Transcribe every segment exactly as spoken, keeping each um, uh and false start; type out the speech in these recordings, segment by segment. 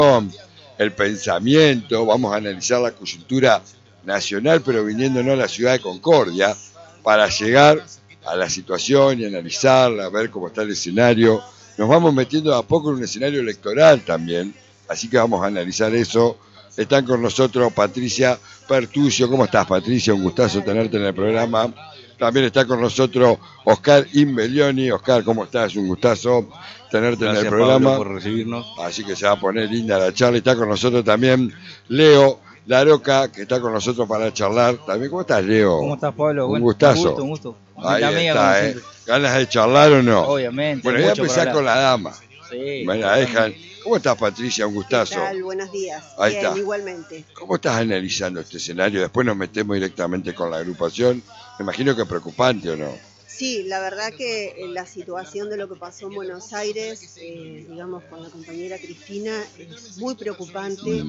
el pensamiento, vamos a analizar la coyuntura nacional, pero viniéndonos a la ciudad de Concordia, para llegar a la situación y analizarla, ver cómo está el escenario. Nos vamos metiendo a poco en un escenario electoral también, así que vamos a analizar eso. Están con nosotros Patricia Pertucio. ¿Cómo estás, Patricia? Un gustazo tenerte en el programa. También está con nosotros Oscar Imbellioni. Oscar, ¿cómo estás? Un gustazo tenerte Gracias, en el programa. Pablo, por recibirnos. Así que se va a poner linda la charla. Está con nosotros también Leo Laroca, que está con nosotros para charlar. También, ¿cómo estás, Leo? ¿Cómo estás, Pablo? Un Bueno, gustazo. Un gusto, un gusto. Ahí amiga, está, como ¿eh? ¿Ganas de charlar o no? Obviamente. Bueno, voy a empezar con la dama. Sí. Me la dejan. ¿Cómo estás, Patricia? Un gustazo. ¿Qué tal? Buenos días. Ahí Bien, está. Igualmente. ¿Cómo estás analizando este escenario? Después nos metemos directamente con la agrupación. Me imagino que es preocupante, ¿o no? Sí, la verdad que la situación de lo que pasó en Buenos Aires, eh, digamos, con la compañera Cristina, es muy preocupante.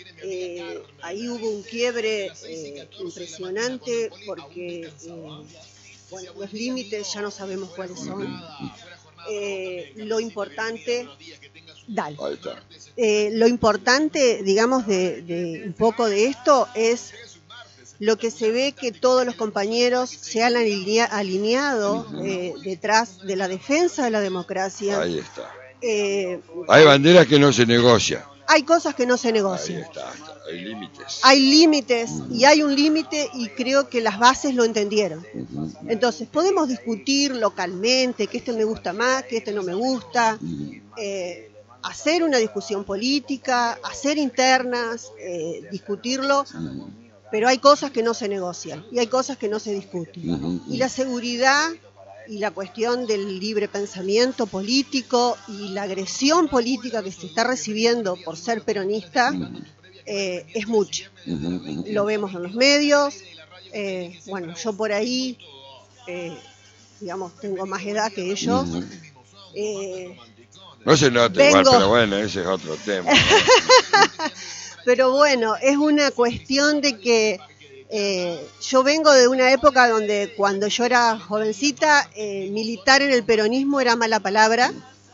Eh, ahí hubo un quiebre eh, impresionante porque, eh, bueno, los límites ya no sabemos cuáles son. Eh, lo importante... Dale. Ahí está. Eh, lo importante, digamos, de, de un poco de esto es lo que se ve que todos los compañeros se han alinea, alineado eh, detrás de la defensa de la democracia. Ahí está. Eh, Hay banderas que no se negocian. Hay cosas que no se Ahí negocian. está, está. Hay límites. Hay límites y hay un límite y creo que las bases lo entendieron. Uh-huh. Entonces, podemos discutir localmente que este me gusta más, que este no me gusta. Uh-huh. Eh, hacer una discusión política, hacer internas, eh, discutirlo, uh-huh. Pero hay cosas que no se negocian y hay cosas que no se discuten. Uh-huh. Y la seguridad y la cuestión del libre pensamiento político y la agresión política que se está recibiendo por ser peronista uh-huh. eh, es mucha. Uh-huh. Lo vemos en los medios. Eh, bueno, yo por ahí, eh, digamos, tengo más edad que ellos. Uh-huh. Eh, No se nota Vengo... igual, pero bueno, ese es otro tema. Pero bueno, es una cuestión de que eh, yo vengo de una época donde cuando yo era jovencita, eh, militar en el peronismo era mala palabra,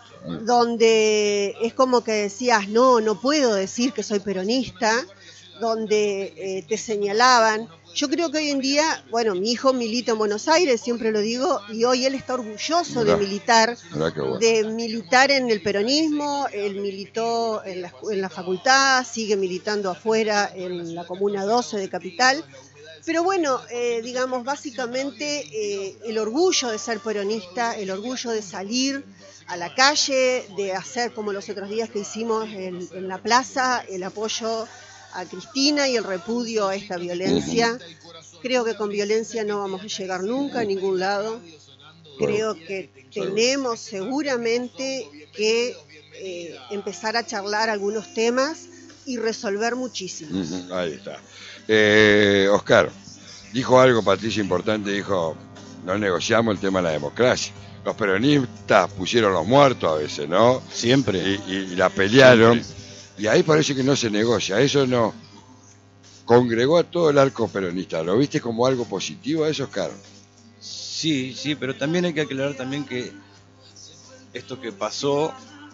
donde es como que decías, no, no puedo decir que soy peronista, donde eh, te señalaban. Yo creo que hoy en día, bueno, mi hijo milita en Buenos Aires, siempre lo digo, y hoy él está orgulloso mirá, de militar, bueno. de militar en el peronismo. Él militó en la, en la facultad, sigue militando afuera en la Comuna doce de Capital. Pero bueno, eh, digamos, básicamente eh, el orgullo de ser peronista, el orgullo de salir a la calle, de hacer como los otros días que hicimos en, en la plaza, el apoyo a Cristina y el repudio a esta violencia. Creo que con violencia no vamos a llegar nunca a ningún lado. Creo que tenemos seguramente que eh, empezar a charlar algunos temas y resolver muchísimos. Uh-huh, ahí está. Eh, Oscar, dijo algo, Patricia, importante, dijo, no negociamos el tema de la democracia. Los peronistas pusieron los muertos a veces, ¿no? Siempre. Y, y, y la pelearon. Siempre. Y ahí parece que no se negocia. Eso no congregó a todo el arco peronista. ¿Lo viste como algo positivo a eso, Oscar? Sí, sí, pero también hay que aclarar también que esto que pasó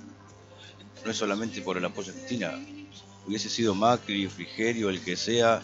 no es solamente por el apoyo a Cristina. Hubiese sido Macri, Frigerio, el que sea,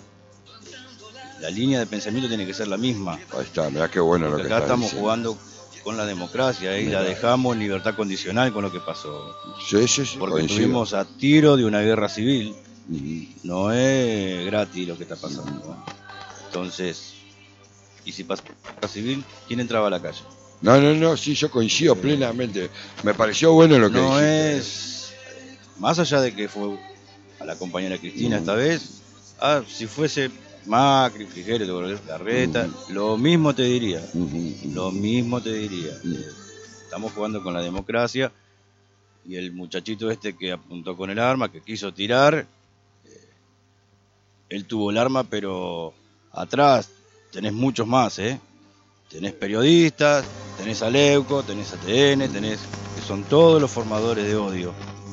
la línea de pensamiento tiene que ser la misma. Ahí está, mirá qué bueno Porque lo que acá está estamos diciendo. jugando con la democracia y ¿eh? La dejamos en libertad condicional con lo que pasó. Sí, sí, sí, porque coincido. Estuvimos a tiro de una guerra civil. Uh-huh. No es gratis lo que está pasando. Uh-huh. Entonces, y si pasa guerra civil, ¿quién entraba a la calle? No, no, no, sí, yo coincido sí. plenamente. Me pareció bueno lo que no dijiste. Es, más allá de que fue a la compañera Cristina uh-huh. esta vez, ah, si fuese Macri, Frigerio, Larreta, uh-huh. lo mismo te diría, uh-huh. lo mismo te diría. Uh-huh. Estamos jugando con la democracia y el muchachito este que apuntó con el arma, que quiso tirar, eh, él tuvo el arma, pero atrás tenés muchos más, ¿eh? Tenés periodistas, tenés a Leuco, tenés a T N, tenés, que son todos los formadores de odio.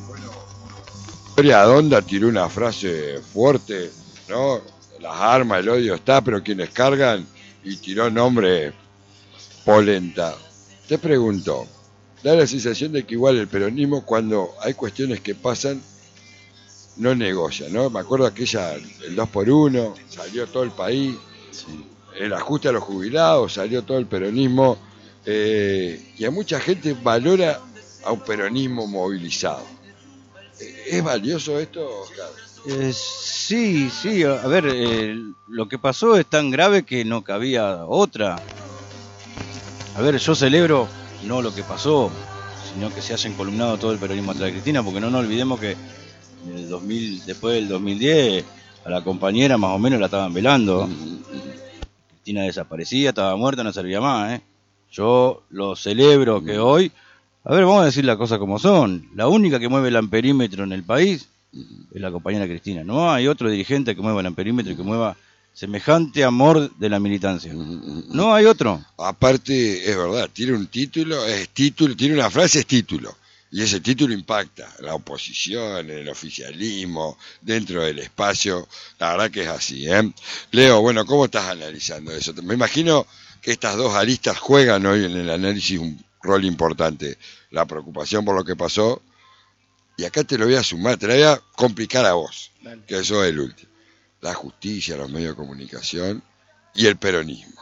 Bueno, Adonda tiró una frase fuerte, ¿no? Las armas, el odio está, pero quienes cargan, y tiró nombre polenta. Te pregunto, da la sensación de que igual el peronismo, cuando hay cuestiones que pasan, no negocia, ¿no? Me acuerdo aquella, el dos por uno, salió todo el país, Sí. el ajuste a los jubilados, salió todo el peronismo, eh, y a mucha gente valora a un peronismo movilizado. ¿Es valioso esto, Oscar? Eh, sí, sí, a a ver, eh, lo que pasó es tan grave que no cabía otra. A ver, yo celebro no lo que pasó, sino que se haya encolumnado todo el peronismo atrás de Cristina, porque no nos olvidemos que en el dos mil, después del dos mil diez a la compañera más o menos la estaban velando. Cristina desaparecía, estaba muerta, no servía más, ¿eh? Yo lo celebro que hoy, a ver, vamos a decir las cosas como son. La única que mueve el amperímetro en el país es la compañera Cristina. No hay otro dirigente que mueva el amperímetro y que mueva semejante amor de la militancia. No hay otro. Aparte, es verdad, tiene un título, es título, tiene una frase, es título. Y ese título impacta en la oposición, en el oficialismo, dentro del espacio. La verdad que es así, ¿eh? Leo, bueno, ¿cómo estás analizando eso? Me imagino que estas dos aristas juegan hoy en el análisis un rol importante. La preocupación por lo que pasó. Y acá te lo voy a sumar, te lo voy a complicar a vos, Dale. que eso es el último. La justicia, los medios de comunicación y el peronismo.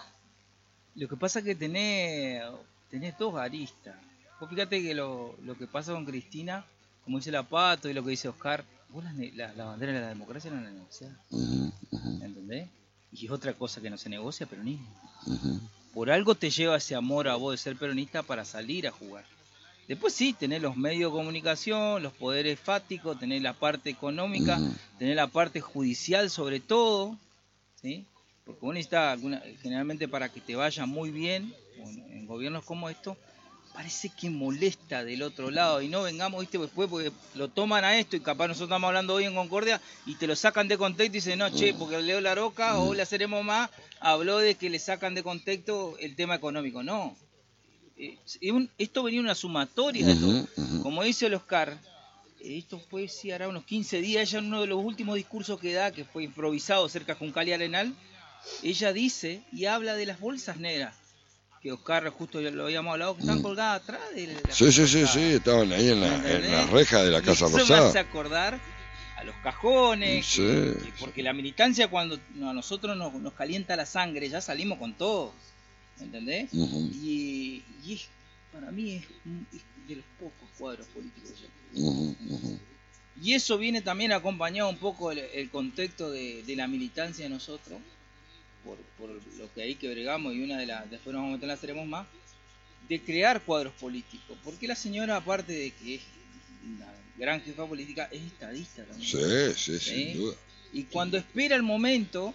Lo que pasa es que tenés, tenés dos aristas. Vos fíjate que lo, lo que pasa con Cristina, como dice la Pato y lo que dice Oscar, vos la, la, la bandera de la democracia no la negociás. Uh-huh, uh-huh. ¿Entendés? Y es otra cosa que no se negocia, peronismo. Uh-huh. Por algo te lleva ese amor a vos de ser peronista para salir a jugar. Después sí, tenés los medios de comunicación, los poderes fácticos, tenés la parte económica, uh-huh. tenés la parte judicial sobre todo, ¿sí? Porque vos necesitas, alguna, generalmente para que te vaya muy bien, en, en gobiernos como estos, parece que molesta del otro lado y no vengamos, viste, después porque lo toman a esto y capaz nosotros estamos hablando hoy en Concordia y te lo sacan de contexto y dicen, no, che, porque Leo Laroca o le haremos más, habló de que le sacan de contexto el tema económico. No, eh, un, esto venía una sumatoria de todo. Uh-huh, uh-huh. Como dice el Oscar, esto fue, sí, hará unos quince días, ella en uno de los últimos discursos que da, que fue improvisado cerca de Juncal y Arenal, ella dice y habla de las bolsas negras, que Oscar justo ya lo habíamos hablado, que están colgadas atrás de la Sí, sí, sí, sí, estaban ahí en la, en la reja de la Casa Rosada. Eso Rosada. me hace acordar a los cajones, Sí, que, que sí. porque la militancia cuando a nosotros nos, nos calienta la sangre, ya salimos con todo, ¿entendés? Uh-huh. Y, y es, para mí es, es de los pocos cuadros políticos ya. Uh-huh, uh-huh. Y eso viene también acompañado un poco el, el contexto de, de la militancia de nosotros, por, por lo que ahí que bregamos, y una de las, después nos vamos a meter en la Seremos Más, de crear cuadros políticos. Porque la señora, aparte de que es una gran jefa política, es estadista también. Sí, sí, ¿Sí? sin duda. Y cuando espera el momento,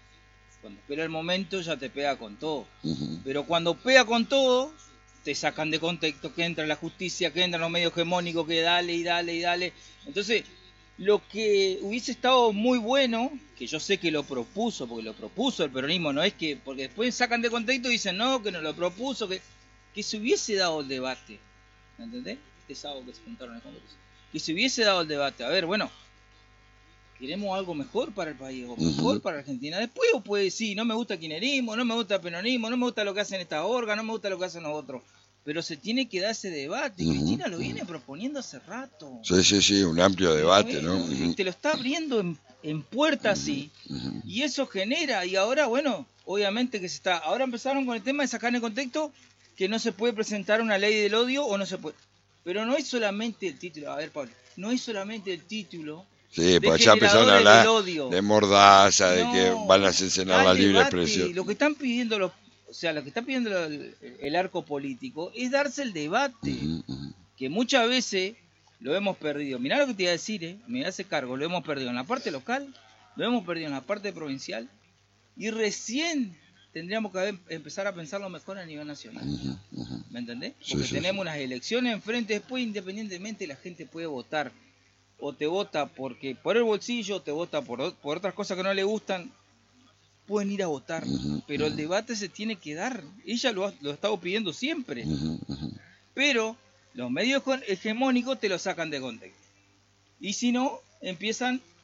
cuando espera el momento ya te pega con todo. Uh-huh. Pero cuando pega con todo, te sacan de contexto, que entra la justicia, que entran los medios hegemónicos, que dale y dale y dale. Entonces, lo que hubiese estado muy bueno, que yo sé que lo propuso, porque lo propuso el peronismo, no es que, porque después sacan de contexto y dicen, no, que no lo propuso, que, que se hubiese dado el debate, ¿entendés? Este sábado que se juntaron en el Congreso, que se hubiese dado el debate, a ver, bueno, queremos algo mejor para el país, o mejor Uh-huh. para Argentina, después o puede decir, no me gusta el kirchnerismo, no me gusta el peronismo, no me gusta lo que hacen estas orgas, no me gusta lo que hacen los otros, pero se tiene que dar ese debate. Uh-huh. Cristina lo viene proponiendo hace rato. Sí, sí, sí, un amplio debate, ¿no? Y te lo está abriendo en, en puerta así, Uh-huh. y eso genera, y ahora, bueno, obviamente que se está, ahora empezaron con el tema de sacar en contexto que no se puede presentar una ley del odio o no se puede, pero no es solamente el título, a ver Pablo, no es solamente el título. Sí, pues ya empezaron a hablar de mordaza, de no, que van a cercenar la libre debate. expresión. Lo que están pidiendo los, o sea, lo que está pidiendo el, el arco político es darse el debate, Uh-huh, uh-huh. que muchas veces lo hemos perdido. Mirá lo que te iba a decir, eh, me hace cargo, lo hemos perdido en la parte local, lo hemos perdido en la parte provincial, y recién tendríamos que haber, empezar a pensarlo mejor a nivel nacional. Uh-huh, uh-huh. ¿Me entendés? Sí, Porque sí, tenemos sí. unas elecciones enfrente, después independientemente la gente puede votar, o te vota porque por el bolsillo, te vota por, por otras cosas que no le gustan, pueden ir a votar, Uh-huh, pero el uh-huh. debate se tiene que dar, ella lo ha, lo ha estado pidiendo siempre, Uh-huh, uh-huh. pero los medios con- hegemónicos te lo sacan de contexto, y si no, empiezan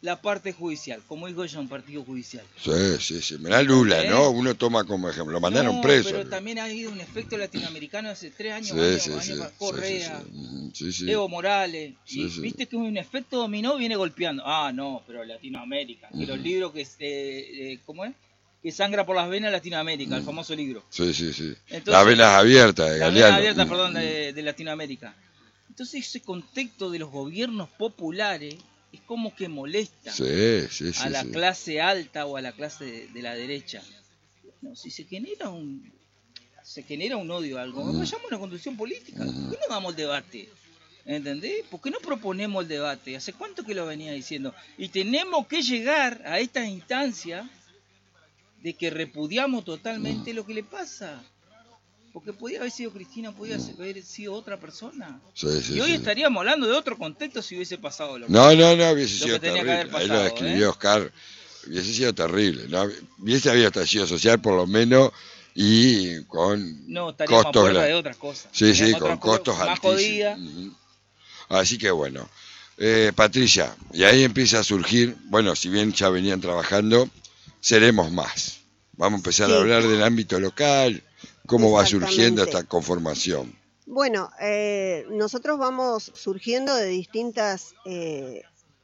la parte judicial, como digo yo, un partido judicial. Sí, sí, sí. Mirá Lula, ¿Eh? ¿no? Uno toma como ejemplo, lo mandaron no, preso. Pero también ha habido un efecto latinoamericano hace tres años, Sí, años, sí, años, sí, años, sí, Correa, sí, sí. Sí, sí. Evo Morales, Sí, y sí. viste que un efecto dominó viene golpeando. Ah, no, pero Latinoamérica, que Ujú. los libros que, eh, eh, ¿cómo es? Que sangra por las venas Latinoamérica, el famoso libro. Sí, sí, sí. Entonces, Las venas abiertas de Las Galeano. venas abiertas, Mm, perdón, mm. de, de Latinoamérica. Entonces ese contexto de los gobiernos populares es como que molesta Sí, sí, sí. a la sí. clase alta o a la clase de, de la derecha. Bueno, si se genera un se genera un odio a algo, Mm. vayamos a una construcción política. Mm. ¿Por qué no damos el debate? ¿Entendés? ¿Por qué no proponemos el debate? ¿Hace cuánto que lo venía diciendo? Y tenemos que llegar a esta instancia de que repudiamos totalmente lo que le pasa. Porque podía haber sido Cristina, podía haber sido otra persona. Sí, sí, y hoy sí. estaríamos hablando de otro contexto si hubiese pasado lo que No, no, no, hubiese lo sido que tenía que terrible. haber Ahí lo pasado, describió ¿eh? Oscar. Hubiese sido terrible. ¿No? Hubiese habido estallido social por lo menos y con No, estaríamos a costos puerta gra- de otras cosas. Sí, sí, Teníamos con otras cosas costos más altísimos. jodidas. Ujú. Así que bueno. Eh, Patricia, y ahí empieza a surgir, bueno, si bien ya venían trabajando, seremos más. Vamos a empezar Sí. a hablar del ámbito local, cómo va surgiendo Exactamente. esta conformación. Bueno, eh, nosotros vamos surgiendo de distintas eh,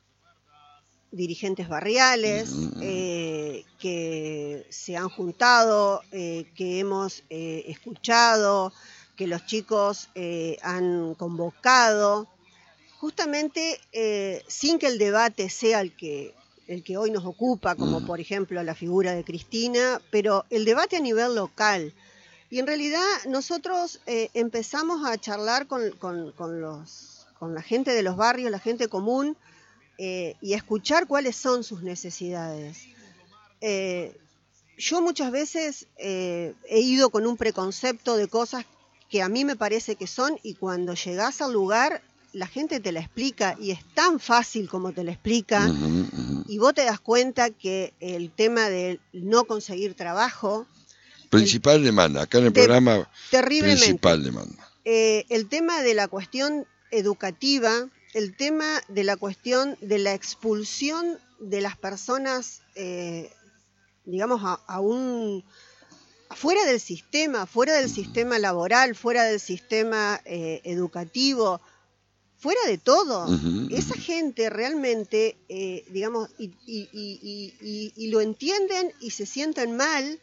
dirigentes barriales Ujú. eh, que se han juntado, eh, que hemos eh, escuchado, que los chicos eh, han convocado, justamente eh, sin que el debate sea el que, el que hoy nos ocupa, como Ujú. por ejemplo la figura de Cristina, pero el debate a nivel local. Y en realidad nosotros eh, empezamos a charlar con, con, con, los, con la gente de los barrios, la gente común, eh, y a escuchar cuáles son sus necesidades. Eh, yo muchas veces eh, he ido con un preconcepto de cosas que a mí me parece que son, y cuando llegás al lugar la gente te la explica y es tan fácil como te la explica, Ujú, ujú. y vos te das cuenta que el tema de no conseguir trabajo, Principal demanda, acá en el de- programa, terriblemente, principal demanda. eh, el tema de la cuestión educativa, el tema de la cuestión de la expulsión de las personas, eh, digamos, a, a un fuera del sistema, fuera del sistema laboral, fuera del sistema eh, educativo, fuera de todo. Ujú, Esa ujú. gente realmente, eh, digamos, y, y- y- y- y lo entienden y se sienten mal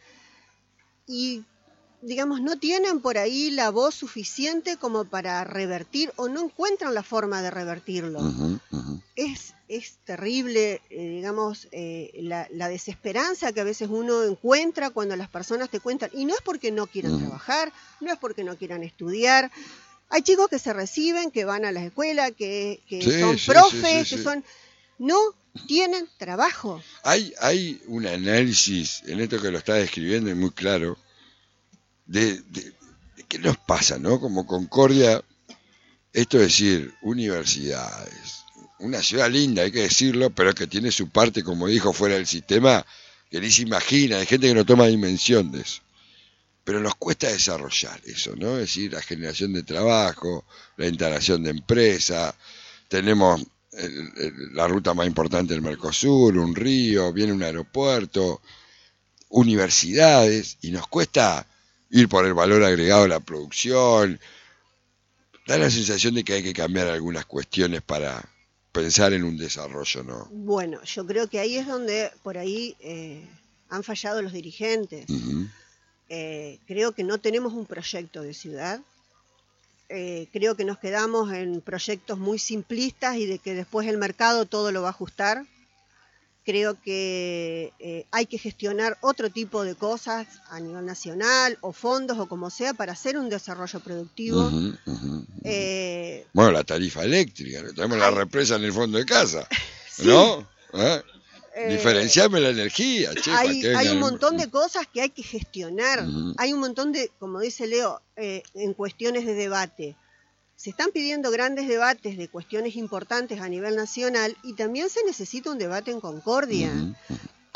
y, digamos, no tienen por ahí la voz suficiente como para revertir o no encuentran la forma de revertirlo. Ujú, ujú. Es, es terrible, eh, digamos, eh, la, la desesperanza que a veces uno encuentra cuando las personas te cuentan, y no es porque no quieran Ujú. trabajar, no es porque no quieran estudiar. Hay chicos que se reciben, que van a la escuela, que, que Sí, son sí, profes, sí, sí, que sí. son... No tienen trabajo. Hay, hay un análisis en esto que lo está describiendo y muy claro de, de, de qué nos pasa, ¿no? Como Concordia, esto es decir, universidades, una ciudad linda, hay que decirlo, pero que tiene su parte, como dijo, fuera del sistema, que ni se imagina, hay gente que no toma dimensión de eso. Pero nos cuesta desarrollar eso, ¿no? Es decir, la generación de trabajo, la instalación de empresas, tenemos el- el- la ruta más importante del Mercosur, un río, viene un aeropuerto, universidades, y nos cuesta ir por el valor agregado de la producción. Da la sensación de que hay que cambiar algunas cuestiones para pensar en un desarrollo, ¿no? Bueno, yo creo que ahí es donde por ahí eh, han fallado los dirigentes. Ujú. Eh, creo que no tenemos un proyecto de ciudad. Eh, creo que nos quedamos en proyectos muy simplistas y de que después el mercado todo lo va a ajustar. Creo que eh, hay que gestionar otro tipo de cosas a nivel nacional o fondos o como sea para hacer un desarrollo productivo. Ujú, ujú, ujú. Eh, Bueno, la tarifa eléctrica, ¿no? Tenemos la Ay. represa en el fondo de casa, sí, ¿no? ¿Eh? eh, Diferenciarme la energía, che, para hay, que hay un vengan- montón de cosas que hay que gestionar. Ujú. Hay un montón de, como dice Leo, eh, en cuestiones de debate. Se están pidiendo grandes debates de cuestiones importantes a nivel nacional y también se necesita un debate en Concordia. Ujú, ujú.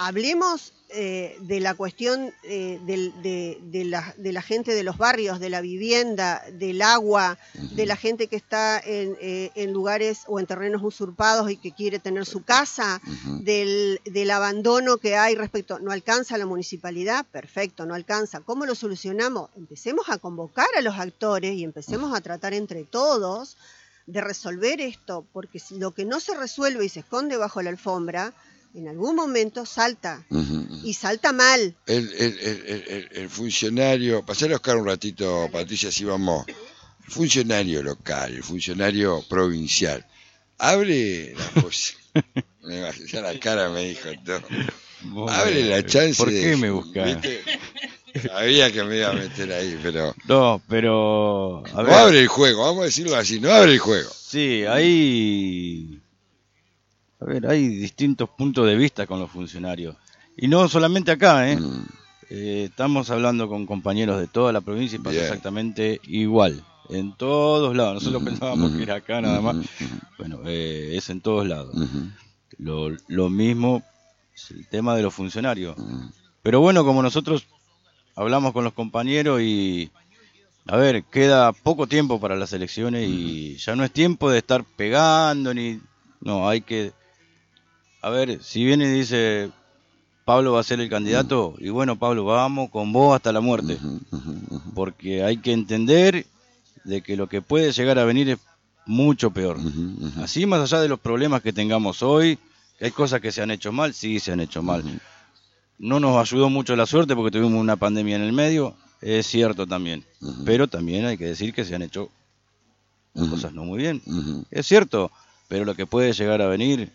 hablemos eh, de la cuestión eh, del- de, de la, de la gente de los barrios, de la vivienda, del agua, de la gente que está en, eh, en lugares o en terrenos usurpados y que quiere tener su casa, Ujú. del, del abandono que hay respecto, no alcanza la municipalidad, perfecto, no alcanza. ¿Cómo lo solucionamos? Empecemos a convocar a los actores y empecemos a tratar entre todos de resolver esto, porque si lo que no se resuelve y se esconde bajo la alfombra, en algún momento salta, Ujú, ujú. y salta mal. El, el, el, el- el- el funcionario, pasale a Oscar un ratito, Patricia, así vamos. El funcionario local, el funcionario provincial, abre la posibilidad. Me imagino, ya la cara me dijo todo. Abre la chance ¿Por qué de- me buscás? ¿viste? Sabía que me iba a meter ahí, pero No, pero... A no ver, abre el juego, vamos a decirlo así, no abre el juego. sí, hay... A ver, hay distintos puntos de vista con los funcionarios. Y no solamente acá, ¿eh? Mm, Eh, estamos hablando con compañeros de toda la provincia y pasa Bien. exactamente igual. En todos lados. Nosotros Ujú, pensábamos ujú, que era acá nada más. ujú, ujú, Bueno, eh, es en todos lados. ujú, Lo, lo mismo es el tema de los funcionarios. ujú. Pero bueno, como nosotros hablamos con los compañeros y... A ver, queda poco tiempo para las elecciones y ya no es tiempo de estar pegando ni... No, hay que... A ver, si viene y dice... Pablo va a ser el candidato, y bueno, Pablo, vamos con vos hasta la muerte. Ujú, ujú, ujú. Porque hay que entender de que lo que puede llegar a venir es mucho peor. Ujú, ujú. Así, más allá de los problemas que tengamos hoy, que hay cosas que se han hecho mal, sí se han hecho mal. Ujú. No nos ayudó mucho la suerte porque tuvimos una pandemia en el medio, es cierto también. Ujú. Pero también hay que decir que se han hecho Ujú. cosas no muy bien. Ujú. Es cierto, pero lo que puede llegar a venir,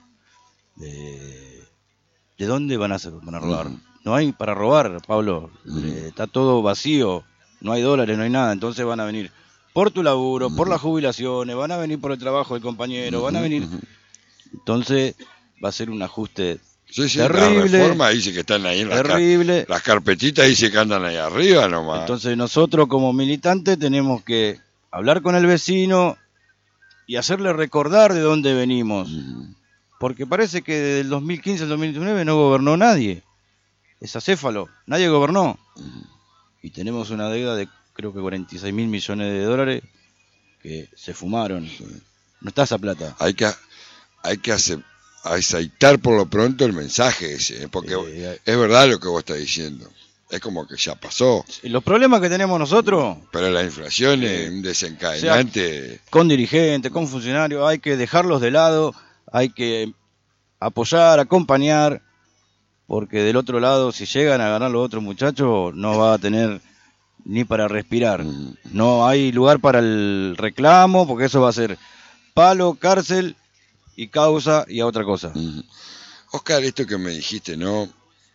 de, ¿de dónde van a, hacer- van a robar? Ujú. No hay para robar, Pablo. Ujú. Eh, está todo vacío, no hay dólares, no hay nada. Entonces van a venir por tu laburo, por las jubilaciones, van a venir por el trabajo del compañero, van a venir. Ujú. Entonces va a ser un ajuste Sí, sí, terrible, la reforma dice que están ahí en las, car- terrible. las carpetitas, dice que andan ahí arriba nomás. Entonces nosotros como militantes tenemos que hablar con el vecino y hacerle recordar de dónde venimos. Ujú. Porque parece que desde el dos mil quince al dos mil diecinueve no gobernó nadie. Es acéfalo, nadie gobernó. Y tenemos una deuda de creo que cuarenta y seis mil millones de dólares que se fumaron. No está esa plata. Hay que, hay que hace- aceitar por lo pronto el mensaje ese, ¿eh? Porque Eh, es verdad lo que vos estás diciendo. Es como que ya pasó, Y los problemas que tenemos nosotros, pero la inflación Sí. es un desencadenante. con dirigentes, con funcionarios, hay que dejarlos de lado, hay que apoyar, acompañar, porque del otro lado, si llegan a ganar los otros muchachos, no va a tener ni para respirar. Mm. No hay lugar para el reclamo, porque eso va a ser palo, cárcel y causa y a otra cosa. Ujú. Oscar, esto que me dijiste, ¿no?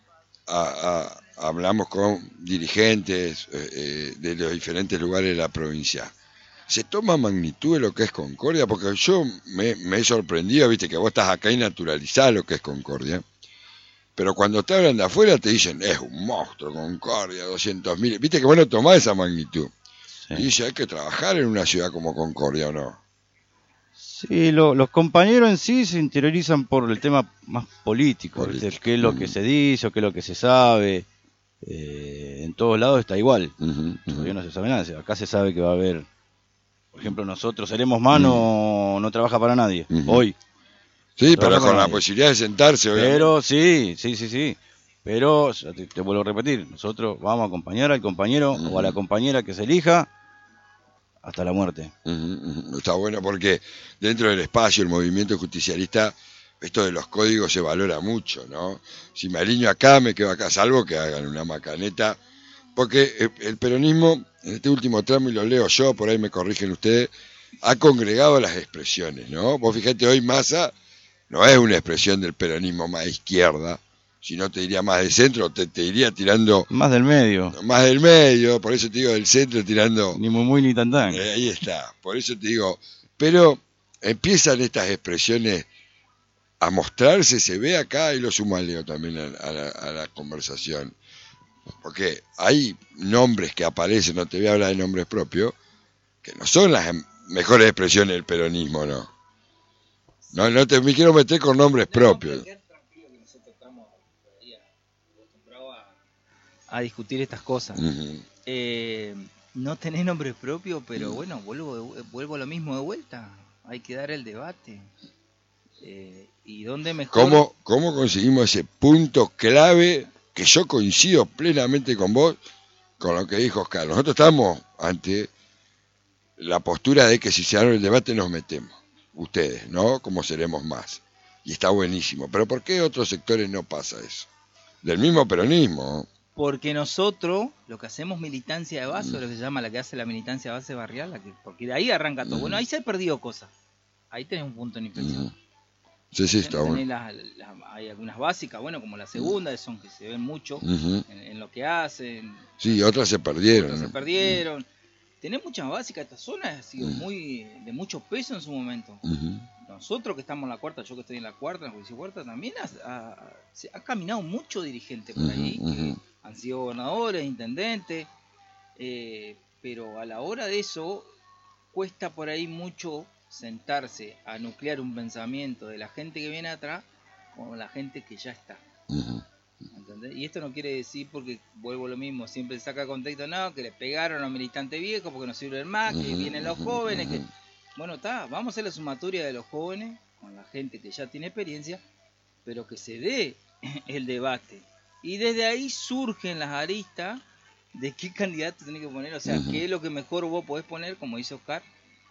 A- a- hablamos con dirigentes eh, eh, de los diferentes lugares de la provincia. ¿Se toma magnitud de lo que es Concordia? Porque yo me, me he sorprendido, viste, que vos estás acá y naturalizás lo que es Concordia. Pero cuando te hablan de afuera te dicen, es un monstruo, Concordia, doscientos mil. Viste que vos no tomás esa magnitud. Sí. Y dice, hay que trabajar en una ciudad como Concordia, ¿o no? Sí, lo- los compañeros en sí se interiorizan por el tema más político, Político. ¿viste? Qué es lo que Mm. se dice o qué es lo que se sabe. Eh, en todos lados está igual. Ujú, ujú. Todavía no se sabe nada. Acá se sabe que va a haber, por ejemplo, nosotros, Seremos Mano, no trabaja para nadie, Ujú. hoy. Sí, Trabaja pero con para la nadie. posibilidad de sentarse, obviamente. Pero sí, sí, sí, sí. Pero, ya te, te vuelvo a repetir, nosotros vamos a acompañar al compañero o a la Ujú. compañera que se elija hasta la muerte. Ujú, ujú. Está bueno porque dentro del espacio, el movimiento justicialista, esto de los códigos se valora mucho, ¿no? Si me alineo acá, me quedo acá, salvo que hagan una macaneta. Porque el, el peronismo, en este último tramo, y lo leo yo, por ahí me corrigen ustedes, ha congregado las expresiones, ¿no? Vos fíjate, hoy Massa no es una expresión del peronismo más izquierda, sino te diría más de centro, te, te diría tirando Más del medio, más del medio, por eso te digo del centro tirando... ni muy muy ni tan tan. Eh, ahí está, por eso te digo, pero empiezan estas expresiones a mostrarse, se ve acá y lo sumo a Leo también a, a la, a la conversación, porque hay nombres que aparecen, no te voy a hablar de nombres propios, que no son las em- mejores expresiones del peronismo, ¿no? No, no te me quiero meter con nombres propios. a discutir estas cosas. Uh-huh. Eh, no tenés nombre propio, pero uh-huh. bueno, vuelvo, vuelvo a lo mismo de vuelta. Hay que dar el debate. Eh, ¿Y dónde mejor? ¿Cómo, ¿Cómo conseguimos ese punto clave que yo coincido plenamente con vos, con lo que dijo Oscar? Nosotros estamos ante la postura de que si se abre el debate nos metemos. Ustedes, ¿no? ¿Cómo seremos más? Y está buenísimo. Pero ¿por qué otros sectores no pasa eso? Del mismo peronismo, ¿no? Porque nosotros lo que hacemos militancia de base, mm. lo que se llama la que hace la militancia de base barrial, la que, porque de ahí arranca todo. Mm. Bueno, ahí se ha perdido cosas. Ahí tenés un punto de inflexión. Mm. Sí, sí, está bueno. Las, las, hay algunas básicas, bueno, como la segunda, son que se ven mucho uh-huh. en, en lo que hacen. Sí, otras se perdieron. Otras ¿no? se perdieron. Uh-huh. Tenés muchas básicas, esta zona ha sido uh-huh. muy de mucho peso en su momento. Uh-huh. Nosotros que estamos en la cuarta, yo que estoy en la cuarta, en la justicia cuarta, también ha, ha, se ha caminado mucho dirigente por ahí, uh-huh. que han sido gobernadores, intendentes, eh, pero a la hora de eso cuesta por ahí mucho sentarse a nuclear un pensamiento de la gente que viene atrás con la gente que ya está. Uh-huh. ¿Entendés? Y esto no quiere decir, porque vuelvo a lo mismo, siempre se saca contexto, no, que le pegaron a los militantes viejos porque no sirven más, que uh-huh. vienen los jóvenes, que bueno, está, vamos a hacer la sumatoria de los jóvenes con la gente que ya tiene experiencia, pero que se dé el debate. Y desde ahí surgen las aristas de qué candidato tenés que poner, o sea, uh-huh. qué es lo que mejor vos podés poner, como dice Oscar,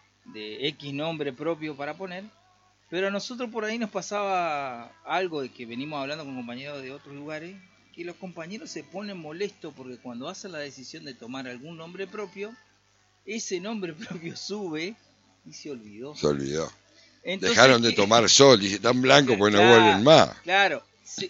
de X nombre propio para poner, pero a nosotros por ahí nos pasaba algo de que venimos hablando con compañeros de otros lugares, que los compañeros se ponen molestos porque cuando hacen la decisión de tomar algún nombre propio, ese nombre propio sube y se olvidó. Se olvidó. Entonces, dejaron de tomar sol y están blancos porque claro, no vuelven más. Claro, se,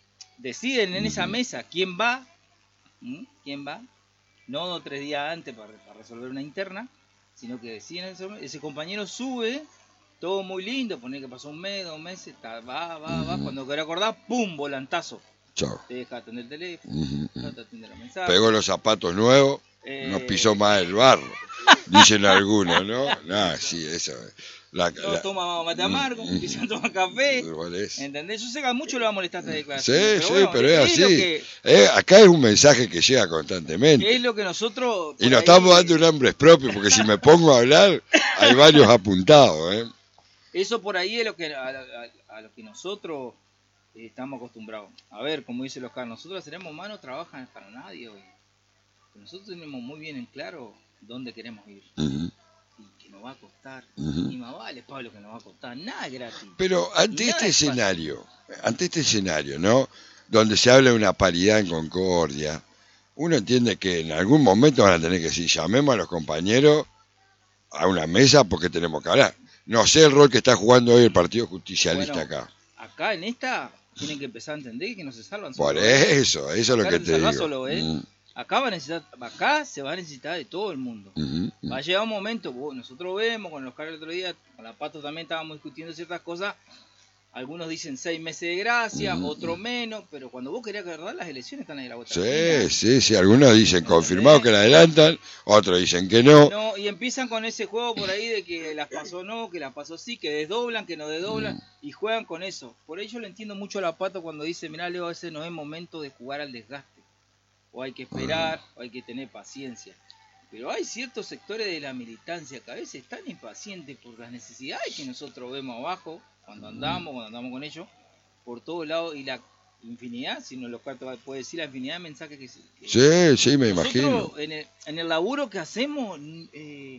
deciden en esa mesa quién va, ¿m? quién va, no tres días antes para, para resolver una interna, sino que deciden ese, ese compañero sube, todo muy lindo, poner que pasó un mes, dos meses, está, va, va, uh-huh. va, cuando querés acordar, ¡pum!, volantazo. Chao. Te deja atender el teléfono, uh-huh. no te atiende los mensajes. Pegó los zapatos nuevos, eh... no pisó más el barro, dicen algunos, ¿no? No, sí, eso. La, no la... toma mate amargo, uh-huh. quizás toma café, ¿entendés? Yo sé que a muchos le va a molestar esta declaración. Sí, pero sí, bueno, pero es, es así. Que... Eh, acá es un mensaje que llega constantemente. Es lo que nosotros... Y nos ahí... estamos dando nombres propios, porque si me pongo a hablar, hay varios apuntados, ¿eh? Eso por ahí es lo que a, a, a lo que nosotros eh, estamos acostumbrados. A ver, como dice los caras, nosotros seremos humanos, trabajan para nadie hoy. Nosotros tenemos muy bien en claro dónde queremos ir. Uh-huh. Y que nos va a costar. Uh-huh. Y más vale, Pablo, que nos va a costar. Nada gratis. Pero ante este escenario, ante este escenario, ¿no? Donde se habla de una paridad en Concordia, uno entiende que en algún momento van a tener que decir, llamemos a los compañeros a una mesa porque tenemos que hablar. No sé el rol que está jugando hoy el Partido Justicialista bueno, acá. Acá en esta tienen que empezar a entender que no se salvan solo. Por eso, eso es lo que te digo. Solo, ¿eh? mm. Acá va a necesitar, acá se va a necesitar de todo el mundo. Uh-huh, uh-huh. Va a llegar un momento, bueno, nosotros vemos con los caras el otro día, con la Pato también estábamos discutiendo ciertas cosas. Algunos dicen seis meses de gracia, uh-huh. otros menos, pero cuando vos querés acordar, las elecciones están ahí a la vuelta. Sí, sí, sí, algunos dicen confirmado que la adelantan, otros dicen que no. no. Y empiezan con ese juego por ahí de que las pasó no, que las pasó sí, que desdoblan, que no desdoblan, uh-huh. y juegan con eso. Por ahí yo le entiendo mucho a la Pato cuando dice, mirá Leo, a veces no es momento de jugar al desgaste. O hay que esperar, uh-huh. o hay que tener paciencia. Pero hay ciertos sectores de la militancia que a veces están impacientes por las necesidades que nosotros vemos abajo, cuando andamos, cuando andamos con ellos, por todos lados, y la infinidad, si no los cartos puede decir la infinidad de mensajes que... que sí, sí, me imagino. En el, en el laburo que hacemos, eh,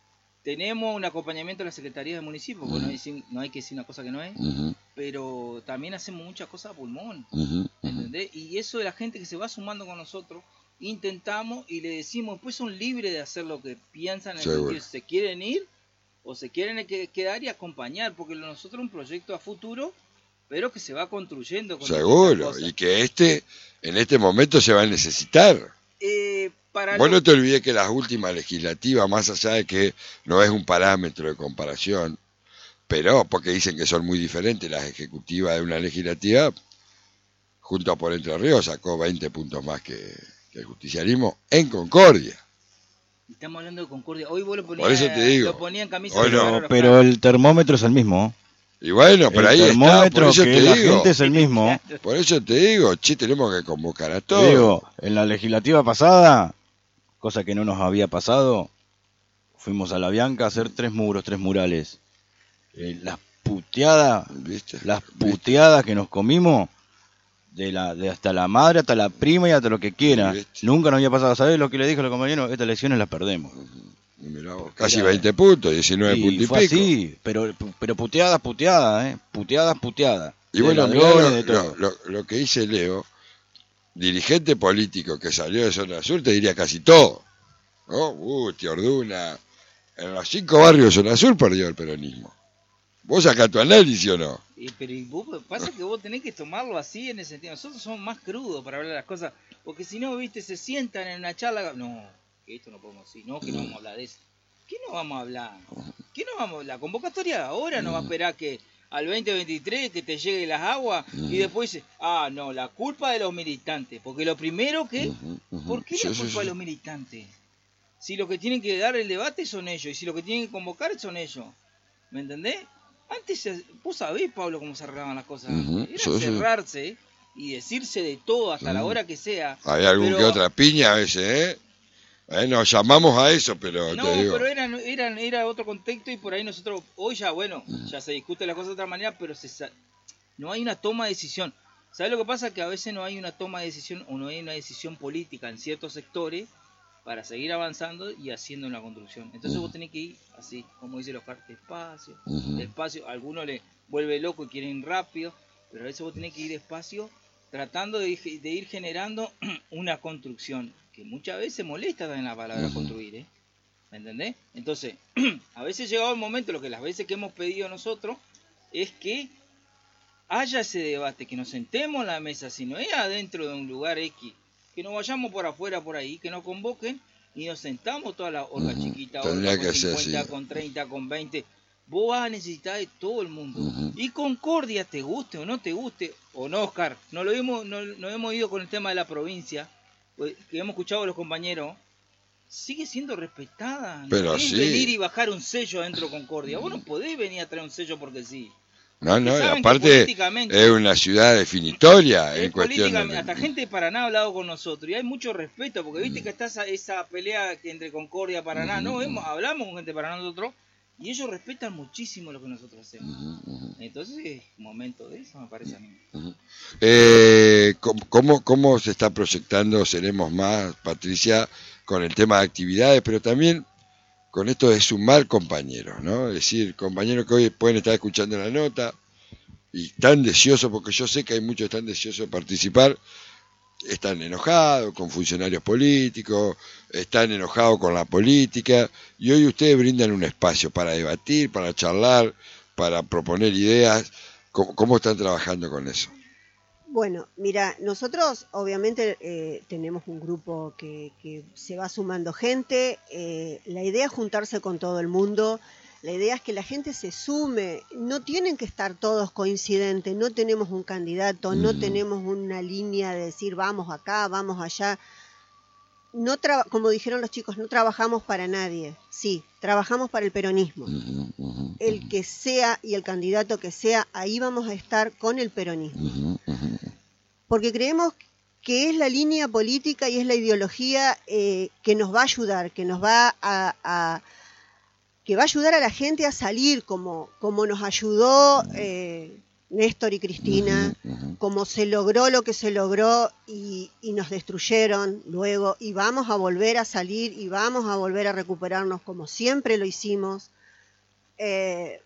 tenemos un acompañamiento de la Secretaría del Municipio, uh-huh. porque no hay, no hay que decir una cosa que no es, uh-huh. pero también hacemos muchas cosas a pulmón, uh-huh. ¿entendés? Y eso de la gente que se va sumando con nosotros, intentamos y le decimos, después son libres de hacer lo que piensan, en el sentido, si se quieren ir o se quieren quedar y acompañar, porque nosotros es un proyecto a futuro, pero que se va construyendo. Con seguro, y que este, en este momento se va a necesitar. Eh, para Vos lo... no te olvides que las últimas legislativas, más allá de que no es un parámetro de comparación, pero porque dicen que son muy diferentes las ejecutivas de una legislativa, junto a Por Entre Ríos sacó veinte puntos más que, que el justicialismo en Concordia. Estamos hablando de Concordia. Hoy vos lo ponías, por eso te digo. Lo ponía en camisa. Pero, pero el termómetro es el mismo. Y bueno, pero ahí el está, termómetro por eso que te la digo. gente es el mismo. Por eso te digo, che, tenemos que convocar a Te todos. digo, en la legislativa pasada, cosa que no nos había pasado, fuimos a La Bianca a hacer tres muros, tres murales. Eh, las puteadas, ¿Viste? las ¿Viste? puteadas que nos comimos, de la de hasta la madre, hasta la prima y hasta lo que quiera. ¿Viste? Nunca nos había pasado. ¿Sabés lo que le dije a los compañeros? Estas elecciones las perdemos. Y mirá vos, casi Era- veinte puntos, diecinueve Y puntos y fue pico. así, pero, pero puteadas, puteadas, ¿eh? Puteadas, puteadas. Y De bueno, mirá ladrones, lo, de todo. lo, lo, lo que dice Leo, dirigente político que salió de Zona Sur, te diría casi todo. ¿No? Gusti, Orduna. En los cinco barrios de Zona Sur perdió el peronismo. ¿Vos sacás tu análisis o no? Y, pero y vos, pasa que vos tenés que tomarlo así en ese sentido. Nosotros somos más crudos para hablar de las cosas, porque si no, viste, se sientan en una charla. No, que esto no podemos decir, no, que no vamos a hablar de eso. ¿Qué no vamos a hablar? ¿Qué no vamos a hablar? La convocatoria ahora no va a esperar que al veinte veintitrés que te llegue las aguas y después dice, ah, no, la culpa de los militantes. Porque lo primero que, ¿por qué la Sí, sí, culpa sí. de los militantes? Si lo que tienen que dar el debate son ellos, y si lo que tienen que convocar son ellos. ¿Me entendés? Antes, se- vos sabés, Pablo, cómo se arreglaban las cosas. Ujú, Era sí, sí. cerrarse y decirse de todo hasta la Mm. hora que sea. Hay algún Pero- que otra piña a veces, ¿eh? Eh, Nos llamamos a eso, pero No, te digo. pero era, era, era otro contexto y por ahí nosotros, hoy ya, bueno, Mm. ya se discute la cosa de otra manera, pero se, sa- no hay una toma de decisión. ¿Sabes lo que pasa? Que a veces no hay una toma de decisión o no hay una decisión política en ciertos sectores para seguir avanzando y haciendo una construcción. Entonces vos tenés que ir así, como dice Oscar, despacio, Ujú. despacio. A algunos le vuelve loco y quieren ir rápido, pero a veces vos tenés que ir despacio tratando de, ir- de ir generando una construcción, que muchas veces molesta también la palabra Ujú. construir, ¿eh? ¿Me entendés? Entonces, a veces llegado el momento, lo que las veces que hemos pedido nosotros, es que haya ese debate, que nos sentemos en la mesa, si no es adentro de un lugar X, que nos vayamos por afuera por ahí, que nos convoquen y nos sentamos todas las orgas Ujú. chiquitas, Tendría orgas con que ser cincuenta, así. con treinta, con veinte. Vos vas a necesitar de todo el mundo. Ujú. Y Concordia, te guste o no te guste, o no, Oscar, no lo hemos, no, no hemos ido con el tema de la provincia, pues, que hemos escuchado a los compañeros, sigue siendo respetada. No Pero podés sí. venir y bajar un sello adentro de Concordia. Vos no podés venir a traer un sello porque sí. No, no, y saben que aparte políticamente- es una ciudad definitoria en Es cuestión políticamente, de... hasta gente de Paraná ha hablado con nosotros y hay mucho respeto, porque viste que está esa, esa pelea que entre Concordia y Paraná, no, hemos, hablamos con gente de Paraná nosotros y ellos respetan muchísimo lo que nosotros hacemos. Ujú, ujú. Entonces es momento de eso, me parece a mí. Eh, ¿cómo- ¿cómo, ¿Cómo se está proyectando Seremos Más, Patricia, con el tema de actividades, pero también con esto de sumar compañeros, ¿no? Es decir, compañeros que hoy pueden estar escuchando la nota y están deseosos, porque yo sé que hay muchos que están deseosos de participar, están enojados con funcionarios políticos, están enojados con la política, y hoy ustedes brindan un espacio para debatir, para charlar, para proponer ideas. ¿Cómo, cómo están trabajando con eso? Bueno, mira, nosotros obviamente eh, tenemos un grupo que, que se va sumando gente, eh, la idea es juntarse con todo el mundo, la idea es que la gente se sume, no tienen que estar todos coincidentes, no tenemos un candidato, no Mm. tenemos una línea de decir vamos acá, vamos allá. No traba- como dijeron los chicos, no trabajamos para nadie, sí, trabajamos para el peronismo. Ujú, ujú, El que sea y el candidato que sea, ahí vamos a estar con el peronismo. ujú, ujú. Porque creemos que es la línea política y es la ideología eh, que nos va a ayudar, que nos va a, a- que va a ayudar a la gente a salir como, como nos ayudó eh, Néstor y Cristina, Ujú, ujú. como se logró lo que se logró y, y nos destruyeron luego, y vamos a volver a salir y vamos a volver a recuperarnos como siempre lo hicimos. Eh,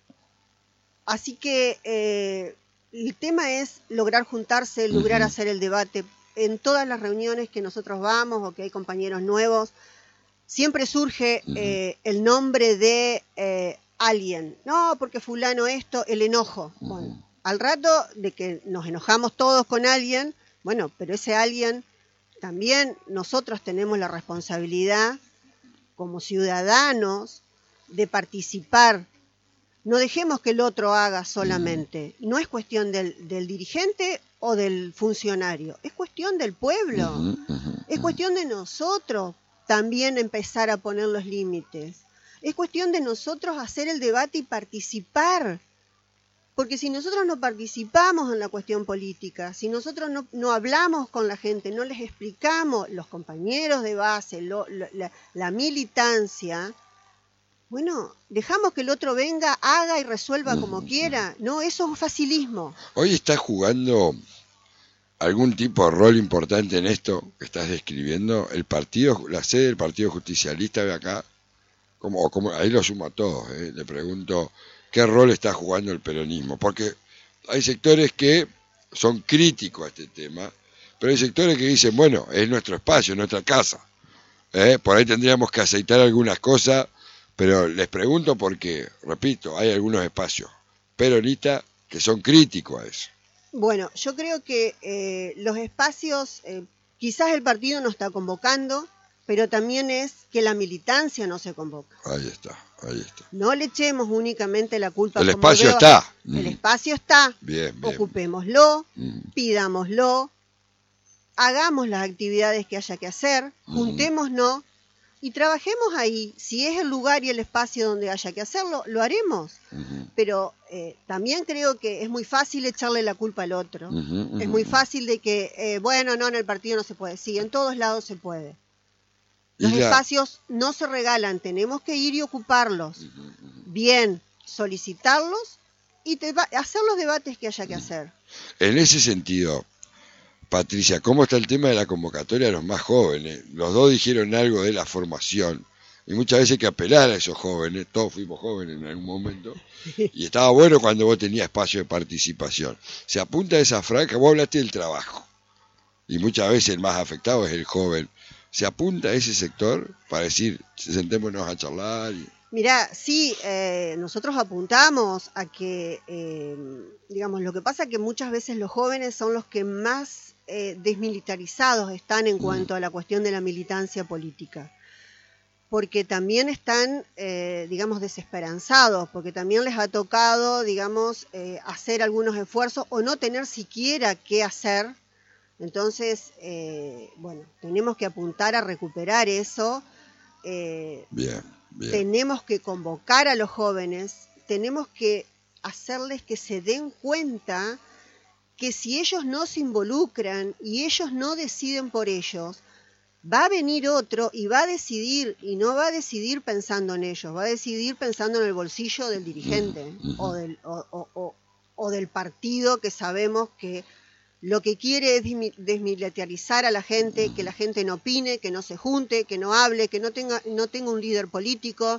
así que eh, el tema es lograr juntarse, lograr Ujú. hacer el debate. En todas las reuniones que nosotros vamos o que hay compañeros nuevos, siempre surge eh, el nombre de eh, alguien. No, porque fulano esto, el enojo. Bueno, al rato de que nos enojamos todos con alguien, bueno, pero ese alguien también nosotros tenemos la responsabilidad como ciudadanos de participar. No dejemos que el otro haga solamente. No es cuestión del, del dirigente o del funcionario, es cuestión del pueblo. Ujú, ujú. Es cuestión de nosotros también empezar a poner los límites. Es cuestión de nosotros hacer el debate y participar. Porque si nosotros no participamos en la cuestión política, si nosotros no, no hablamos con la gente, no les explicamos, los compañeros de base, lo, lo, la, la militancia, bueno, dejamos que el otro venga, haga y resuelva como quiera. No, eso es facilismo. Hoy estás jugando algún tipo de rol importante en esto que estás describiendo. El partido, la sede del Partido Justicialista de acá, como, como ahí lo sumo a todos, ¿eh? Le pregunto qué rol está jugando el peronismo, porque hay sectores que son críticos a este tema, pero hay sectores que dicen, bueno, es nuestro espacio, es nuestra casa, ¿eh? Por ahí tendríamos que aceitar algunas cosas, pero les pregunto porque, repito, hay algunos espacios peronistas que son críticos a eso. Bueno, yo creo que eh, los espacios, eh, quizás el partido no está convocando, pero también es que la militancia no se convoca. Ahí está, ahí está. No le echemos únicamente la culpa. El como espacio veo, está. El Mm. espacio está. Bien, bien. Ocupémoslo, Mm. pidámoslo, hagamos las actividades que haya que hacer, Mm. juntémonos y trabajemos ahí. Si es el lugar y el espacio donde haya que hacerlo, lo haremos. Ujú, Pero eh, también creo que es muy fácil echarle la culpa al otro. ujú, ujú, Es muy ujú. fácil de que, eh, bueno, no, en el partido no se puede. Sí, en todos lados se puede. Y Los la- espacios no se regalan, tenemos que ir y ocuparlos. Bien, solicitarlos y deba- hacer los debates que haya que hacer. En ese sentido, Patricia, ¿cómo está el tema de la convocatoria de los más jóvenes? Los dos dijeron algo de la formación y muchas veces hay que apelar a esos jóvenes, todos fuimos jóvenes en algún momento, y estaba bueno cuando vos tenías espacio de participación. Se apunta a esa franja, vos hablaste del trabajo y muchas veces el más afectado es el joven. Se apunta a ese sector para decir, sentémonos a charlar. Y... Mirá, sí, eh, nosotros apuntamos a que, eh, digamos, lo que pasa es que muchas veces los jóvenes son los que más eh, desmilitarizados están en cuanto a la cuestión de la militancia política. Porque también están, eh, digamos, desesperanzados, porque también les ha tocado, digamos, eh, hacer algunos esfuerzos o no tener siquiera qué hacer. Entonces, eh, bueno, tenemos que apuntar a recuperar eso. Eh, Bien, bien. tenemos que convocar a los jóvenes, tenemos que hacerles que se den cuenta que si ellos no se involucran y ellos no deciden por ellos, va a venir otro y va a decidir, y no va a decidir pensando en ellos, va a decidir pensando en el bolsillo del dirigente Ujú, ujú. o, del, o, o, o, o del partido que sabemos que lo que quiere es desmi- desmilitarizar a la gente, que la gente no opine, que no se junte, que no hable, que no tenga, no tenga un líder político,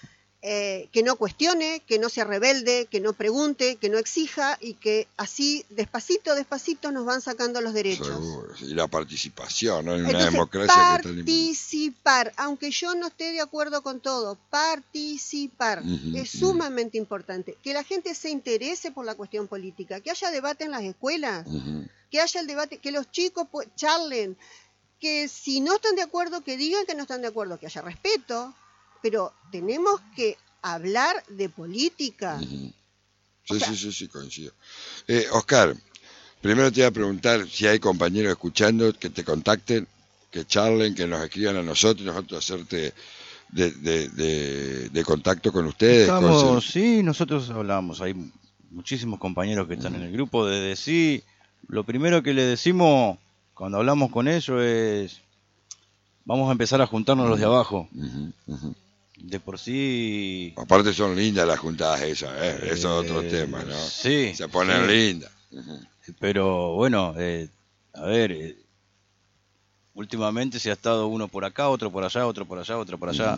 eh, que no cuestione, que no sea rebelde, que no pregunte, que no exija y que así despacito, despacito nos van sacando los derechos. Seguro. Y la participación, ¿no? En una Entonces, democracia que está limitada. participar, aunque yo no esté de acuerdo con todo, participar Ujú, es ujú. sumamente importante. Que la gente se interese por la cuestión política, que haya debate en las escuelas, Ujú. que haya el debate, que los chicos pues, charlen, que si no están de acuerdo, que digan que no están de acuerdo, que haya respeto, pero tenemos que hablar de política. Ujú. O Sí, sea- sí, sí, sí, coincido. Eh, Oscar, primero te voy a preguntar si hay compañeros escuchando que te contacten, que charlen, que nos escriban a nosotros y nosotros hacerte de, de, de, de contacto con ustedes. con- Estamos, sí, nosotros hablamos, hay muchísimos compañeros que están en el grupo de sí. Lo primero que le decimos cuando hablamos con ellos es, vamos a empezar a juntarnos los de abajo. Ujú, ujú. De por sí... Aparte son lindas las juntadas esas, ¿eh? Eso es otro eh, tema, ¿no? Sí. Se ponen sí. lindas. Ujú. Pero bueno, eh, a ver, eh, últimamente se ha estado uno por acá, otro por allá, otro por allá, otro por allá. Ujú.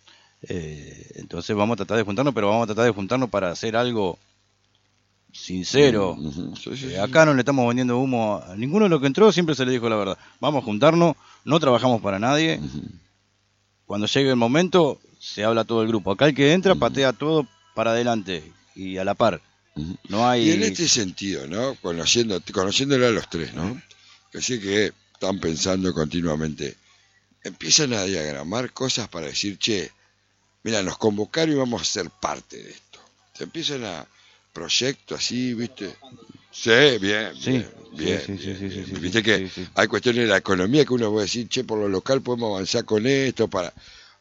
Eh, entonces vamos a tratar de juntarnos, pero vamos a tratar de juntarnos para hacer algo sincero. Ujú. Sí, sí, Eh, sí. acá no le estamos vendiendo humo a ninguno de los que entró, siempre se le dijo la verdad. Vamos a juntarnos, no trabajamos para nadie. Ujú. Cuando llegue el momento, se habla todo el grupo. Acá el que entra Ujú. patea todo para adelante y a la par. Ujú. No hay... Y en este sentido, ¿no? Conociendo, conociéndole a los tres, ¿no? Que sé que están pensando continuamente. Empiezan a diagramar cosas para decir, che, mira, nos convocaron y vamos a ser parte de esto. Se empiezan a proyectos así, ¿viste? Sí, bien, Sí, bien, sí, bien, sí, sí, bien, sí, bien. sí, sí, Viste sí, que sí, sí. hay cuestiones de la economía que uno puede decir, che, por lo local podemos avanzar con esto para...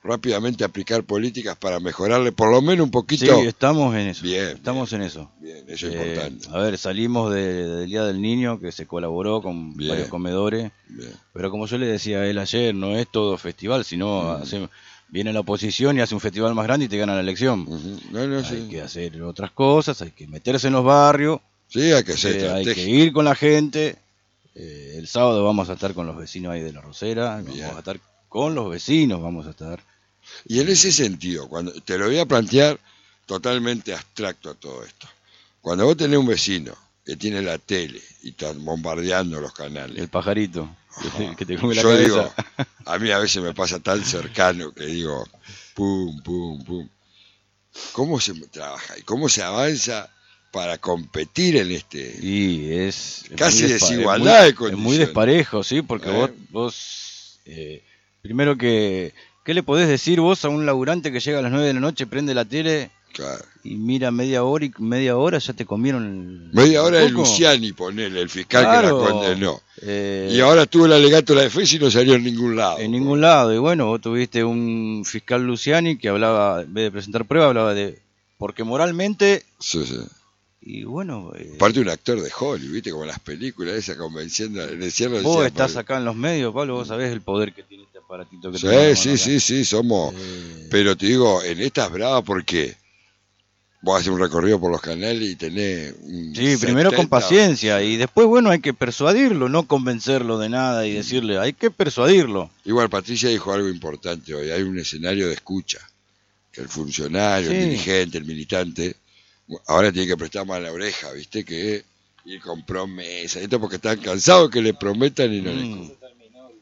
rápidamente aplicar políticas para mejorarle por lo menos un poquito. Sí, estamos en eso. Bien, estamos bien, en eso. Bien, eso es Eh, importante. A ver, salimos de- del Día del Niño, que se colaboró con Bien. varios comedores, Bien. pero como yo le decía a él ayer, no es todo festival, sino Mm. hace- viene la oposición y hace un festival más grande y te gana la elección. Ujú. No, no, Hay sí. que hacer otras cosas, hay que meterse en los barrios, Sí, hay que ser eh, hay que estratégico. ir con la gente. Eh, el sábado vamos a estar con los vecinos ahí de la Rosera, Bien. vamos a estar con los vecinos, vamos a estar. Y en ese sentido, cuando te lo voy a plantear totalmente abstracto a todo esto. Cuando vos tenés un vecino que tiene la tele y está bombardeando los canales, El pajarito, ajá, que te come la yo cabeza. digo, a mí a veces me pasa tan cercano que digo, pum, pum, pum. ¿Cómo se trabaja y cómo se avanza para competir en este? Y es es Casi muy despa- desigualdad es de muy, es muy condiciones. desparejo, sí, porque Eh. vos, vos eh, primero que, ¿qué le podés decir vos a un laburante que llega a las nueve de la noche, prende la tele Claro. y mira media hora y media hora ya te comieron el, Media hora de el coco? Luciani, ponele, el fiscal Claro, que la condenó. eh, Y ahora tuvo el alegato de la defensa y no salió en ningún lado. en ningún lado. Y bueno, vos tuviste un fiscal Luciani que hablaba, en vez de presentar pruebas, hablaba de, porque moralmente, Sí, sí. y bueno, eh, Aparte un actor de Hollywood, viste, como en las películas esas convenciendo, en el cielo vos decía, estás Pablo. acá en los medios, Pablo, vos sabés el poder que tiene este aparatito que Sí, tenemos en la sí, mano sí, acá. sí, somos. Eh, Pero te digo, en estas bravas porque vos haces un recorrido por los canales y tenés un Sí, primero con setenta. paciencia y después, bueno, hay que persuadirlo, no convencerlo de nada y decirle, hay que persuadirlo. Igual Patricia dijo algo importante hoy, hay un escenario de escucha, que el funcionario, el Sí. dirigente, el militante, ahora tiene que prestar más la oreja, viste, que ir con promesas, esto porque están cansados que le prometan y no les Mm, cumplen.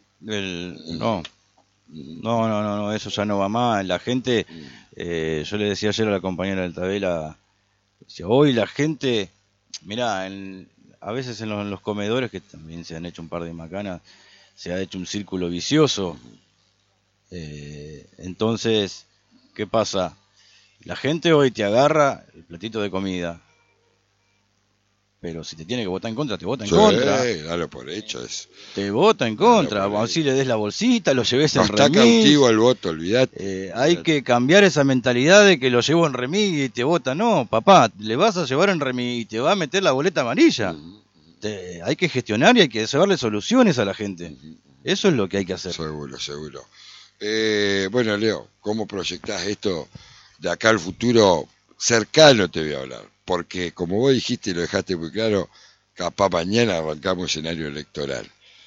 el- no, no, no, no, no, eso ya no va más. La gente, eh, yo le decía ayer a la compañera del Tabela, decía, hoy la gente, mirá, en- a veces en los, en los comedores, que también se han hecho un par de macanas, se ha hecho un círculo vicioso. Eh, entonces, ¿qué pasa? La gente hoy te agarra el platito de comida, pero si te tiene que votar en contra, te vota en Sí, contra. dalo por hecho, es. Te vota en contra. Dalo por ahí. Así le des la bolsita, lo lleves No en está remis. cautivo el voto, olvidate. Eh, hay que cambiar esa mentalidad de que lo llevo en remis y te vota. No, papá, le vas a llevar en remis y te va a meter la boleta amarilla. Ujú, Te- hay que gestionar y hay que llevarle soluciones a la gente. ujú. Eso es lo que hay que hacer. Seguro, seguro. Eh, bueno, Leo, ¿cómo proyectás esto de acá al futuro cercano? Te voy a hablar, porque como vos dijiste y lo dejaste muy claro, capaz mañana arrancamos escenario electoral.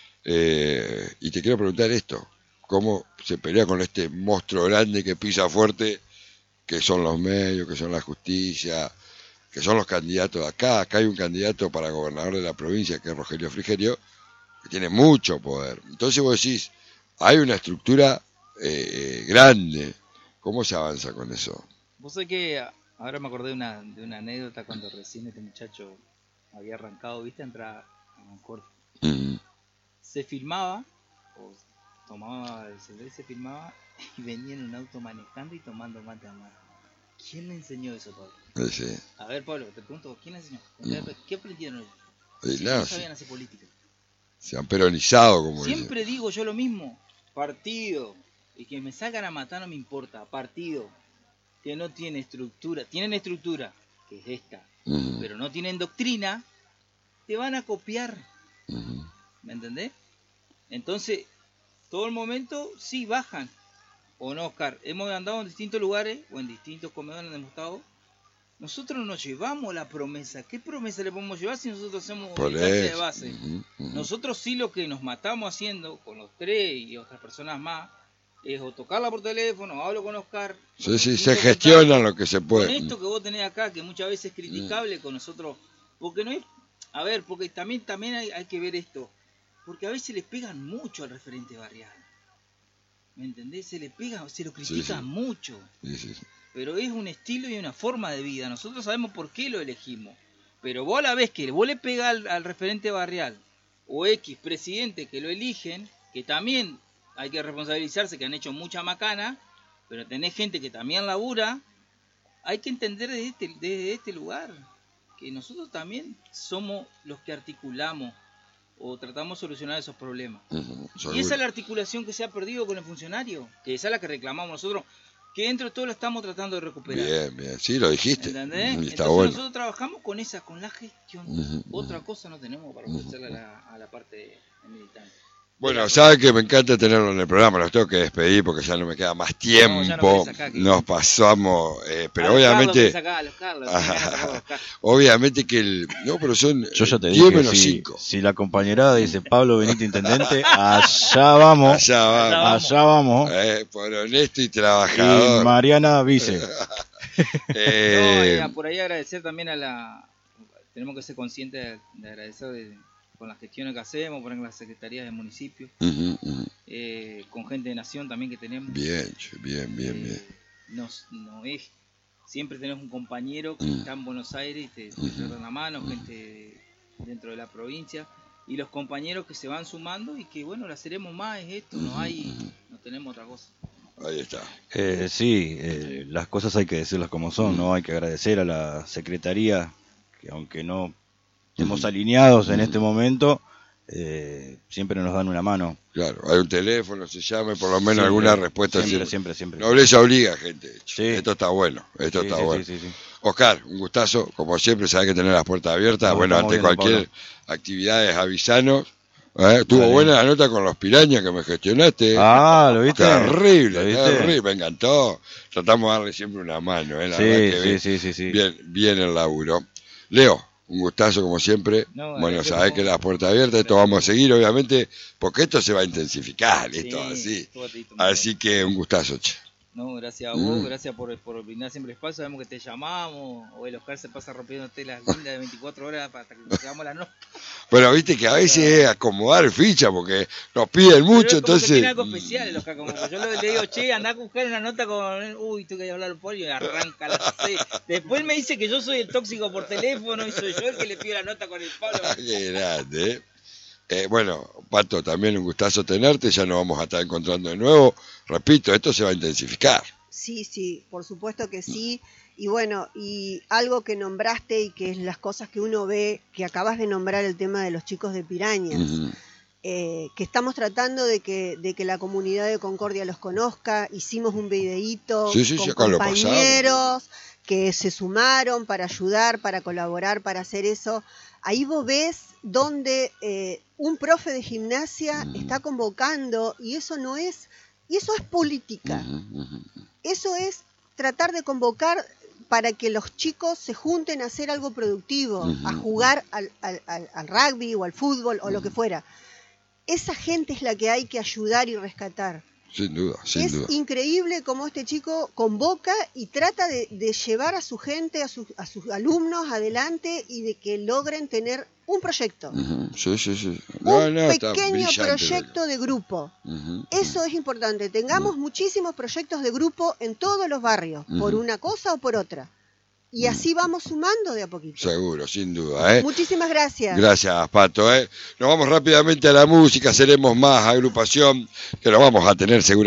Eh, y te quiero preguntar esto, ¿cómo se pelea con este monstruo grande que pisa fuerte, que son los medios, que son la justicia, que son los candidatos de acá? Acá hay un candidato para gobernador de la provincia, que es Rogelio Frigerio, que tiene mucho poder. Entonces vos decís, hay una estructura eh, grande. ¿Cómo se avanza con eso? Vos sabés que a- ahora me acordé de una, de una anécdota cuando recién este muchacho había arrancado, viste, a entrar a Concord. Mm, Se filmaba, o tomaba el celular y se filmaba, y venía en un auto manejando y tomando mate a mano. ¿Quién le enseñó eso, Pablo? sí, sí. A ver, Pablo, te pregunto, ¿quién le enseñó? ¿Qué aprendieron ellos? Sí, Si claro, no sí. sabían hacer política. Se han peronizado, como dicen. Siempre digo yo lo mismo, partido, y que me salgan a matar no me importa, partido, que no tiene estructura, tienen estructura, que es esta, Ujú, pero no tienen doctrina, te van a copiar, ujú. ¿me entendés? Entonces, todo el momento sí bajan, o no, Oscar, hemos andado en distintos lugares, o en distintos comedores hemos estado, nosotros nos llevamos la promesa, ¿qué promesa le podemos llevar si nosotros hacemos Por militancia de eso. base? Ujú, ujú. Nosotros sí lo que nos matamos haciendo con los tres y otras personas más es o tocarla por teléfono, hablo con Oscar. Sí, con sí, distintos se contactos, gestionan lo que se Con puede. esto que vos tenés acá, que muchas veces es criticable con nosotros, porque no es, a ver, porque también, también hay, hay que ver esto, porque a veces les pegan mucho al referente barrial. ¿Me entendés? Se le pega, se lo critican sí. mucho. Sí, sí, sí. Pero es un estilo y una forma de vida. Nosotros sabemos por qué lo elegimos. Pero vos a la vez que vos le pegás al, al referente barrial o X presidente que lo eligen, que también hay que responsabilizarse que han hecho mucha macana, pero tenés gente que también labura, hay que entender desde este, desde este lugar que nosotros también somos los que articulamos o tratamos de solucionar esos problemas. Uh-huh, y esa es la articulación que se ha perdido con el funcionario, que esa es la que reclamamos nosotros, que dentro de todo lo estamos tratando de recuperar. Bien, bien, sí, lo dijiste. ¿Entendés? Y está Entonces bueno. nosotros trabajamos con esa, con la gestión. Uh-huh, Otra uh-huh. cosa no tenemos para ofrecerle uh-huh. a, la, a la parte militante. Bueno, sabe que me encanta tenerlo en el programa, los tengo que despedir porque ya no me queda más tiempo, no, no acá, nos pasamos, eh, pero a obviamente, Carlos, Carlos, Carlos, obviamente que el, no, pero son yo ya te dije, si, si la compañerada dice Pablo Benito Intendente, allá vamos, allá vamos, allá vamos, eh, por honesto y trabajador. Y Mariana Vice. eh, no, por ahí agradecer también a la, tenemos que ser conscientes de, de agradecer de con las gestiones que hacemos, por ejemplo, las secretarías del municipio, uh-huh, uh-huh. Eh, con gente de Nación también que tenemos. Bien, bien, bien, eh, bien. Nos, no es, siempre tenemos un compañero que uh-huh. está en Buenos Aires y te, te uh-huh. da la mano, uh-huh. gente dentro de la provincia, y los compañeros que se van sumando y que, bueno, la haremos más, es esto, uh-huh. no hay, no tenemos otra cosa. Ahí está. Eh, sí, eh, las cosas hay que decirlas como son, uh-huh. ¿no? Hay que agradecer a la secretaría, que aunque no estemos alineados en este momento, eh, siempre nos dan una mano. Claro, hay un teléfono, se llame, por lo menos siempre, alguna respuesta. Siempre, siempre, siempre. Nobleza obliga, gente. Sí. Esto está bueno, esto sí, está sí, bueno. Sí, sí, sí. Oscar, un gustazo, como siempre, sabes que tener las puertas abiertas. No, bueno, ante viendo, cualquier Pablo. actividad, avisanos. ¿Eh? Estuvo vale. buena la nota con los pirañas que me gestionaste. Ah, ¿lo viste? Terrible, ¿Lo viste? terrible, me encantó. Tratamos de darle siempre una mano, ¿eh? La sí, verdad que sí, bien, sí, sí, sí. Bien, bien el laburo. Leo. Un gustazo como siempre. No, bueno, sabés que las puertas abiertas, esto vamos a seguir obviamente, porque esto se va a intensificar, sí, esto así. Así que un gustazo, che. No, gracias a vos, mm. gracias por, por brindar siempre el espacio, sabemos que te llamamos, o el Oscar se pasa rompiéndote las guindas de veinticuatro horas hasta que llegamos la noche. Pero viste que a veces es acomodar ficha, porque nos piden mucho, pero entonces... tiene algo especial el Oscar, como yo le digo, che, andá a buscar una nota con... Uy, tú que hablar por y arranca la C. Después me dice que yo soy el tóxico por teléfono y soy yo el que le pido la nota con el Pablo. Qué grande, ¿eh? Eh, bueno, Pato, también un gustazo tenerte, ya nos vamos a estar encontrando de nuevo. Repito, esto se va a intensificar. Sí, sí, por supuesto que sí. Y bueno, y algo que nombraste y que es las cosas que uno ve, que acabas de nombrar el tema de los chicos de Pirañas, uh-huh. eh, que estamos tratando de que, de que la comunidad de Concordia los conozca. Hicimos un videíto sí, sí, con sí, compañeros que se sumaron para ayudar, para colaborar, para hacer eso. Ahí vos ves donde eh, un profe de gimnasia uh-huh. está convocando, y eso no es, y eso es política. Uh-huh, uh-huh. Eso es tratar de convocar para que los chicos se junten a hacer algo productivo, uh-huh. a jugar al, al, al, al rugby o al fútbol o uh-huh. lo que fuera. Esa gente es la que hay que ayudar y rescatar. Sin duda, sin es duda. increíble cómo este chico convoca y trata de, de llevar a su gente, a, su, a sus alumnos adelante y de que logren tener un proyecto. Uh-huh. Sí, sí, sí. No, un no, pequeño proyecto de grupo. Uh-huh. Eso uh-huh. es importante. Tengamos uh-huh. muchísimos proyectos de grupo en todos los barrios, uh-huh. por una cosa o por otra. Y así vamos sumando de a poquito. Seguro, sin duda. ¿eh? Muchísimas gracias. Gracias, Pato. ¿eh? Nos vamos rápidamente a la música, seremos más agrupación, que lo vamos a tener seguramente.